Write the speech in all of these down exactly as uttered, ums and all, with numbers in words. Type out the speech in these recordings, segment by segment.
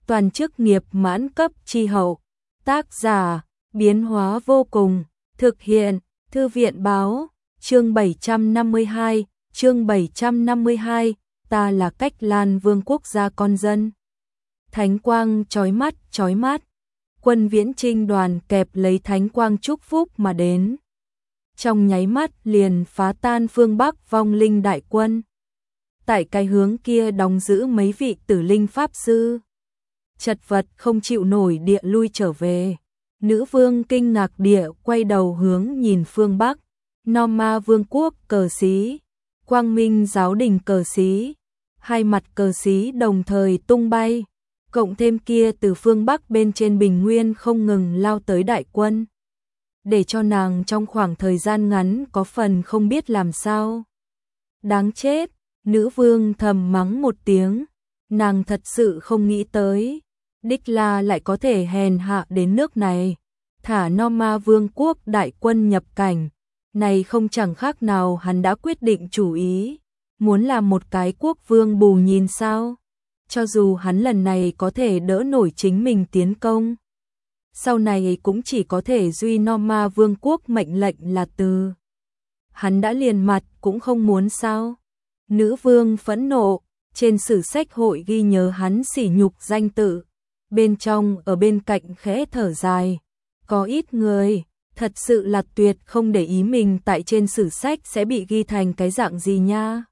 toàn chức nghiệp mãn cấp chi hậu. Tác giả, biến hóa vô cùng, thực hiện, Thư viện báo, chương bảy trăm năm mươi hai, chương bảy trăm năm mươi hai, ta là Cách Lan Vương quốc gia con dân. Thánh quang chói mắt, chói mắt, quân Viễn Chinh đoàn kẹp lấy thánh quang chúc phúc mà đến. Trong nháy mắt liền phá tan phương Bắc vong linh đại quân. Tại cái hướng kia đóng giữ mấy vị tử linh pháp sư. Chật vật không chịu nổi địa lui trở về. Nữ vương kinh ngạc địa quay đầu hướng nhìn phương Bắc. Norma vương quốc cờ xí, Quang Minh giáo đình cờ xí, hai mặt cờ xí đồng thời tung bay, cộng thêm kia từ phương Bắc bên trên bình nguyên không ngừng lao tới đại quân. Để cho nàng trong khoảng thời gian ngắn có phần không biết làm sao. Đáng chết, nữ vương thầm mắng một tiếng, nàng thật sự không nghĩ tới. Đích La lại có thể hèn hạ đến nước này, thả Norma vương quốc đại quân nhập cảnh, này không chẳng khác nào hắn đã quyết định chủ ý, muốn làm một cái quốc vương bù nhìn sao, cho dù hắn lần này có thể đỡ nổi chính mình tiến công. Sau này cũng chỉ có thể duy Norma vương quốc mệnh lệnh là từ. Hắn đã liền mặt cũng không muốn sao. Nữ vương phẫn nộ, trên sử sách hội ghi nhớ hắn sỉ nhục danh tự. Bên trong ở bên cạnh khẽ thở dài, có ít người, thật sự là tuyệt không để ý mình tại trên sử sách sẽ bị ghi thành cái dạng gì nha.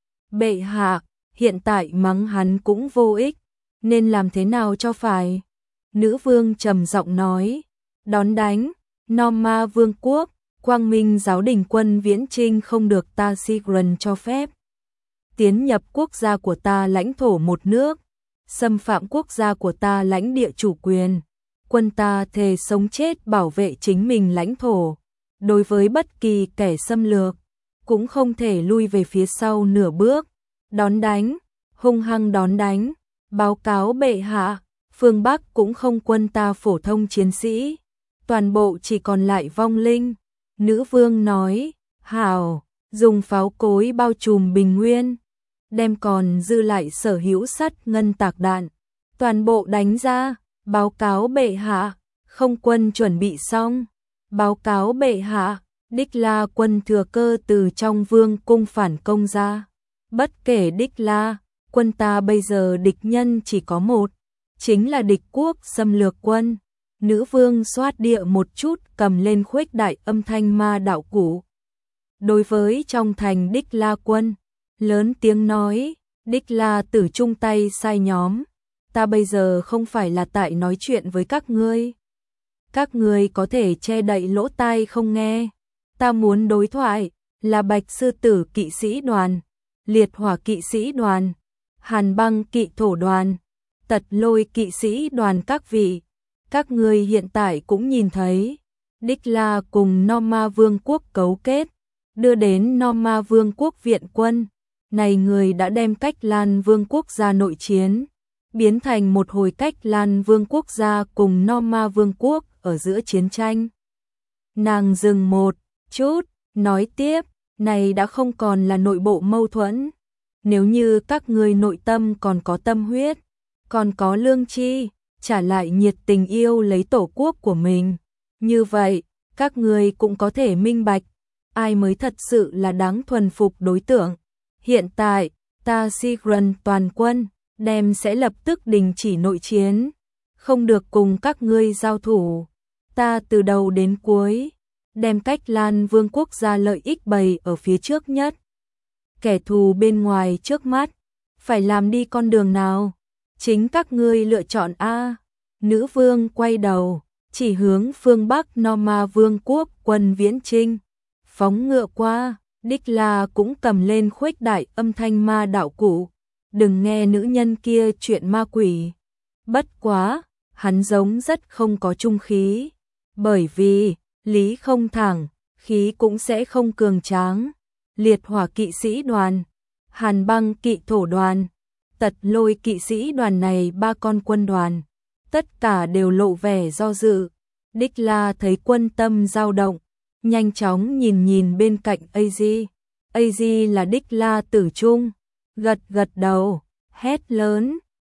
Bệ hạ, hiện tại mắng hắn cũng vô ích, nên làm thế nào cho phải? Nữ vương trầm giọng nói, đón đánh, Norma vương quốc, Quang Minh giáo đình quân Viễn Chinh không được ta Sigran cho phép. Tiến nhập quốc gia của ta lãnh thổ một nước, xâm phạm quốc gia của ta lãnh địa chủ quyền, quân ta thề sống chết bảo vệ chính mình lãnh thổ, đối với bất kỳ kẻ xâm lược, cũng không thể lui về phía sau nửa bước, đón đánh, hung hăng đón đánh, báo cáo bệ hạ, phương Bắc cũng không quân ta phổ thông chiến sĩ, toàn bộ chỉ còn lại vong linh. Nữ vương nói, hảo, dùng pháo cối bao trùm bình nguyên, đem còn dư lại sở hữu sắt ngân tạc đạn, toàn bộ đánh ra, báo cáo bệ hạ, không quân chuẩn bị xong, báo cáo bệ hạ, Đích La quân thừa cơ từ trong vương cung phản công ra, bất kể Đích La, quân ta bây giờ địch nhân chỉ có một, chính là địch quốc xâm lược quân. Nữ vương xoát địa một chút cầm lên khuếch đại âm thanh ma đạo cụ. Đối với trong thành Đích La quân, lớn tiếng nói, Đích La tử chung tay sai nhóm, ta bây giờ không phải là tại nói chuyện với các ngươi. Các ngươi có thể che đậy lỗ tai không nghe, ta muốn đối thoại, là Bạch sư tử kỵ sĩ đoàn, liệt hỏa kỵ sĩ đoàn, hàn băng kỵ thổ đoàn, tật lôi kỵ sĩ đoàn các vị. Các ngươi hiện tại cũng nhìn thấy, Đích La cùng Norma vương quốc cấu kết, đưa đến Norma vương quốc viện quân. Này người đã đem Cách Lan vương quốc gia nội chiến, biến thành một hồi Cách Lan vương quốc gia cùng Norma vương quốc ở giữa chiến tranh. Nàng dừng một chút, nói tiếp, này đã không còn là nội bộ mâu thuẫn. Nếu như các ngươi nội tâm còn có tâm huyết, còn có lương tri, trả lại nhiệt tình yêu lấy tổ quốc của mình, như vậy, các ngươi cũng có thể minh bạch, ai mới thật sự là đáng thuần phục đối tượng. Hiện tại, ta Sigran toàn quân, đem sẽ lập tức đình chỉ nội chiến, không được cùng các ngươi giao thủ. Ta từ đầu đến cuối, đem Cách Lan vương quốc gia lợi ích bày ở phía trước nhất. Kẻ thù bên ngoài trước mắt, phải làm đi con đường nào? Chính các ngươi lựa chọn a. Nữ vương quay đầu, chỉ hướng phương Bắc Norma vương quốc quân Viễn Chinh, phóng ngựa qua. Đích La cũng cầm lên khuếch đại âm thanh ma đạo cụ, đừng nghe nữ nhân kia chuyện ma quỷ. Bất quá, hắn giống rất không có trung khí, bởi vì, lý không thẳng, khí cũng sẽ không cường tráng. Liệt hỏa kỵ sĩ đoàn, hàn băng kỵ thổ đoàn, tật lôi kỵ sĩ đoàn này ba con quân đoàn, tất cả đều lộ vẻ do dự. Đích La thấy quân tâm dao động, nhanh chóng nhìn nhìn bên cạnh a giê. a giê là Đích La tử trung, gật gật đầu, hét lớn,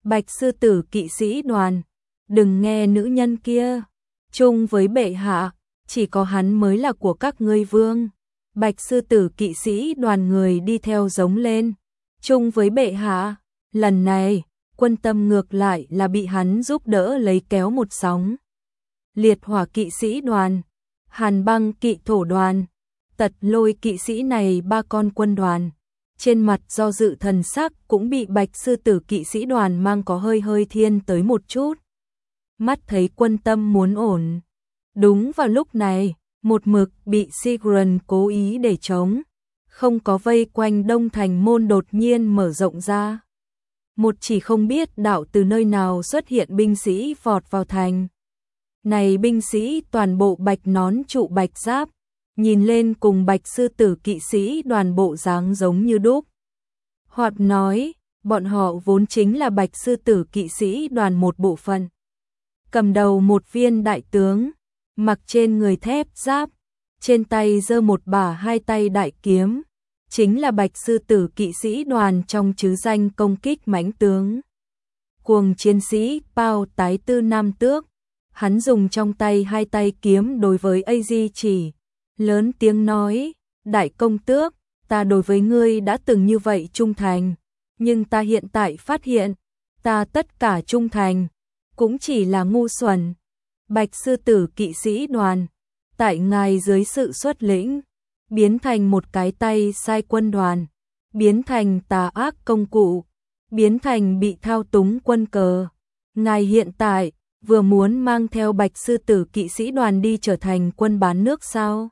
Bạch sư tử kỵ sĩ đoàn, đừng nghe nữ nhân kia, chung với bệ hạ, chỉ có hắn mới là của các ngươi vương. Bạch sư tử kỵ sĩ đoàn người đi theo giống lên, chung với bệ hạ, lần này, Quân Tâm ngược lại là bị hắn giúp đỡ lấy kéo một sóng. Liệt hỏa kỵ sĩ đoàn, Hàn băng kỵ thổ đoàn, Tật lôi kỵ sĩ này ba con quân đoàn. Trên mặt do dự thần sắc cũng bị Bạch sư tử kỵ sĩ đoàn mang có hơi hơi thiên tới một chút. Mắt thấy Quân Tâm muốn ổn. Đúng vào lúc này, một mực bị Sigrun cố ý để chống, không có vây quanh đông thành môn đột nhiên mở rộng ra. Một chỉ không biết đạo từ nơi nào xuất hiện binh sĩ vọt vào thành. Này binh sĩ toàn bộ bạch nón trụ bạch giáp, nhìn lên cùng Bạch sư tử kỵ sĩ đoàn bộ dáng giống như đúc. Hoặc nói, bọn họ vốn chính là Bạch sư tử kỵ sĩ đoàn một bộ phận. Cầm đầu một viên đại tướng, mặc trên người thép giáp, trên tay giơ một bả hai tay đại kiếm, chính là Bạch sư tử kỵ sĩ đoàn trong chứ danh công kích mãnh tướng. Cuồng chiến sĩ Pao Tái Tư Nam Tước, hắn dùng trong tay hai tay kiếm đối với A Di chỉ, lớn tiếng nói, đại công tước, ta đối với ngươi đã từng như vậy trung thành, nhưng ta hiện tại phát hiện, ta tất cả trung thành, cũng chỉ là ngu xuẩn. Bạch sư tử kỵ sĩ đoàn, tại ngài dưới sự xuất lĩnh, biến thành một cái tay sai quân đoàn, biến thành tà ác công cụ, biến thành bị thao túng quân cờ. Ngài hiện tại, vừa muốn mang theo Bạch sư tử kỵ sĩ đoàn đi trở thành quân bán nước sao?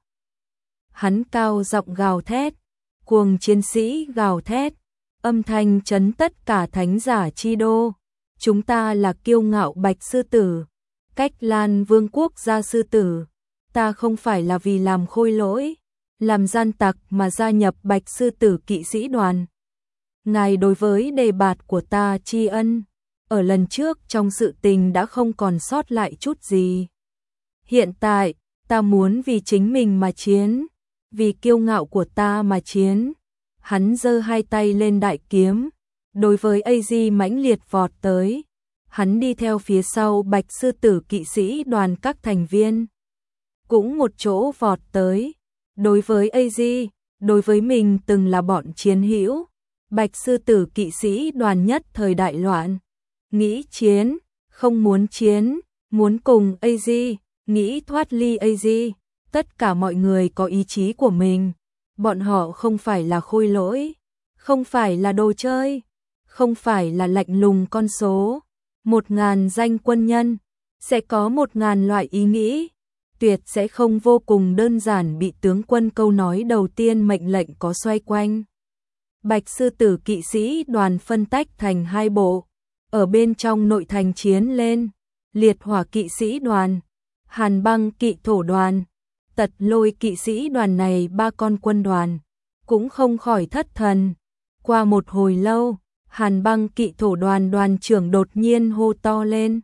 Hắn cao giọng gào thét, cuồng chiến sĩ gào thét, âm thanh chấn tất cả thánh giả chi đô. Chúng ta là kiêu ngạo Bạch sư tử, Cách Lan vương quốc gia sư tử, ta không phải là vì làm khôi lỗi, làm gian tặc mà gia nhập Bạch sư tử kỵ sĩ đoàn. Ngài đối với đề bạt của ta tri ân, ở lần trước trong sự tình đã không còn sót lại chút gì. Hiện tại, ta muốn vì chính mình mà chiến, vì kiêu ngạo của ta mà chiến. Hắn giơ hai tay lên đại kiếm, đối với A Di mãnh liệt vọt tới. Hắn đi theo phía sau Bạch sư tử kỵ sĩ đoàn các thành viên, cũng một chỗ vọt tới. Đối với A Di, đối với mình từng là bọn chiến hữu, Bạch sư tử kỵ sĩ đoàn nhất thời đại loạn, nghĩ chiến, không muốn chiến, muốn cùng A Di, nghĩ thoát ly A Di. Tất cả mọi người có ý chí của mình, bọn họ không phải là khôi lỗi, không phải là đồ chơi, không phải là lạnh lùng con số. Một ngàn danh quân nhân, sẽ có một ngàn loại ý nghĩ, tuyệt sẽ không vô cùng đơn giản bị tướng quân câu nói đầu tiên mệnh lệnh có xoay quanh. Bạch sư tử kỵ sĩ đoàn phân tách thành hai bộ, ở bên trong nội thành chiến lên, liệt hỏa kỵ sĩ đoàn, hàn băng kỵ thổ đoàn, tật lôi kỵ sĩ đoàn này ba con quân đoàn, cũng không khỏi thất thần. Qua một hồi lâu, Hàn băng kỵ thổ đoàn đoàn trưởng đột nhiên hô to lên.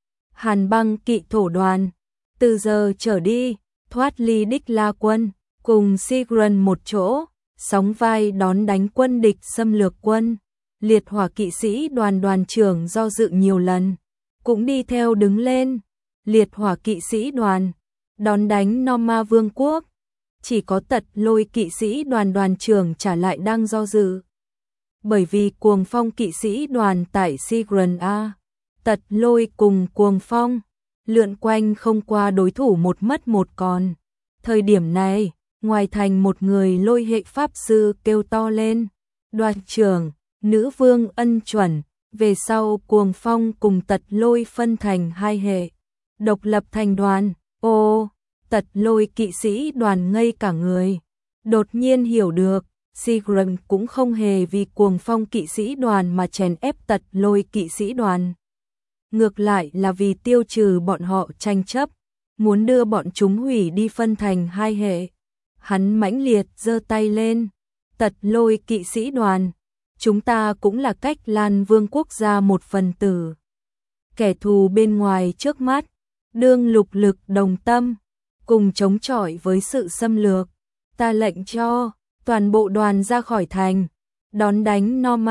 Hàn băng kỵ thổ đoàn, từ giờ trở đi, thoát ly Đích La quân, cùng Sigrun một chỗ, sóng vai đón đánh quân địch xâm lược quân. Liệt hỏa kỵ sĩ đoàn đoàn trưởng do dự nhiều lần, cũng đi theo đứng lên. Liệt hỏa kỵ sĩ đoàn, đón đánh Norma vương quốc. Chỉ có tật lôi kỵ sĩ đoàn đoàn trưởng trả lại đang do dự. Bởi vì cuồng phong kỵ sĩ đoàn tại Sigrun A, tật lôi cùng cuồng phong, lượn quanh không qua đối thủ một mất một còn. Thời điểm này, ngoài thành một người lôi hệ pháp sư kêu to lên. Đoàn trưởng, nữ vương ân chuẩn, về sau cuồng phong cùng tật lôi phân thành hai hệ, độc lập thành đoàn. Ô, tật lôi kỵ sĩ đoàn ngây cả người, đột nhiên hiểu được. Sigrun cũng không hề vì cuồng phong kỵ sĩ đoàn mà chèn ép tật lôi kỵ sĩ đoàn. Ngược lại là vì tiêu trừ bọn họ tranh chấp, muốn đưa bọn chúng hủy đi phân thành hai hệ. Hắn mãnh liệt giơ tay lên. Tật lôi kỵ sĩ đoàn, chúng ta cũng là Cách Lan vương quốc gia một phần tử. Kẻ thù bên ngoài trước mắt, đương lục lực đồng tâm, cùng chống chọi với sự xâm lược. Ta lệnh cho toàn bộ đoàn ra khỏi thành, đón đánh Norma.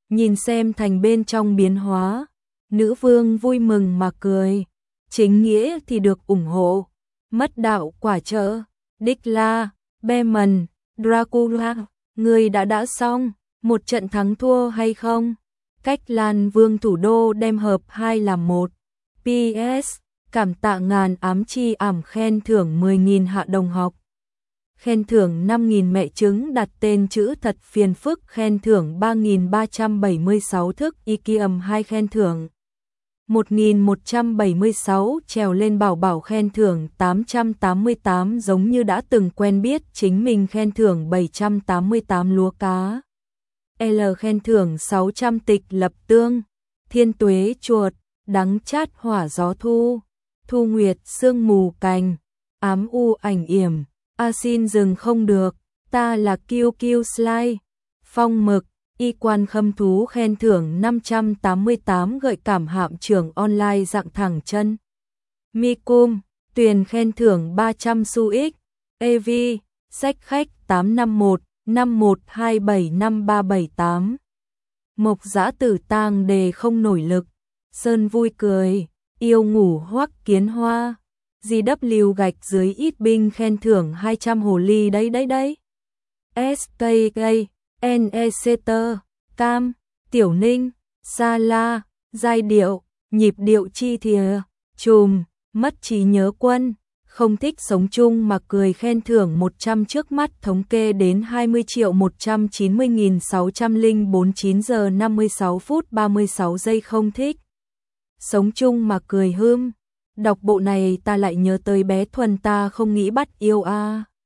nhìn xem thành bên trong biến hóa, nữ vương vui mừng mà cười, chính nghĩa thì được ủng hộ, mất đạo quả trợ, đích la, Beman, Dracula, người đã đã xong, một trận thắng thua hay không? Cách Lan Vương thủ đô đem hợp hai làm một. pê ét. Cảm tạ ngàn ám chi ảm khen thưởng mười nghìn hạ đồng học. Khen thưởng năm nghìn mẹ trứng đặt tên chữ thật phiền phức khen thưởng ba nghìn ba trăm bảy mươi sáu thức Ikium hai khen thưởng. một nghìn một trăm bảy mươi sáu trèo lên bảo bảo khen thưởng tám trăm tám mươi tám giống như đã từng quen biết chính mình khen thưởng bảy trăm tám mươi tám lúa cá. L khen thưởng sáu trăm tịch lập tương, thiên tuế chuột, đắng chát hỏa gió thu, thu nguyệt sương mù cành, ám u ảnh yểm, a xin dừng không được, ta là kiêu kiêu slide, phong mực, y quan khâm thú khen thưởng năm trăm tám mươi tám gợi cảm hạm trưởng online dạng thẳng chân. Mi cung, tuyền khen thưởng ba trăm xu ích, a vê, sách khách tám năm một, năm một hai bảy năm ba bảy tám. Mộc dã tử tang đề không nổi lực, Sơn vui cười, yêu ngủ hoắc kiến hoa, giê vê gạch dưới ít binh khen thưởng hai trăm hồ ly đấy đấy đấy. ét ca ca, en e xê tê, Cam, Tiểu Ninh, Sa La, Giai Điệu, Nhịp Điệu Chi Thìa, Chùm, Mất Trí Nhớ Quân, không thích sống chung mà cười khen thưởng một trăm trước mắt thống kê đến hai mươi triệu một trăm chín mươi nghìn sáu trăm lẻ bốn chín giờ năm mươi sáu phút ba mươi sáu giây không thích sống chung mà cười hươm. Đọc bộ này ta lại nhớ tới bé Thuần ta không nghĩ bắt yêu a. À.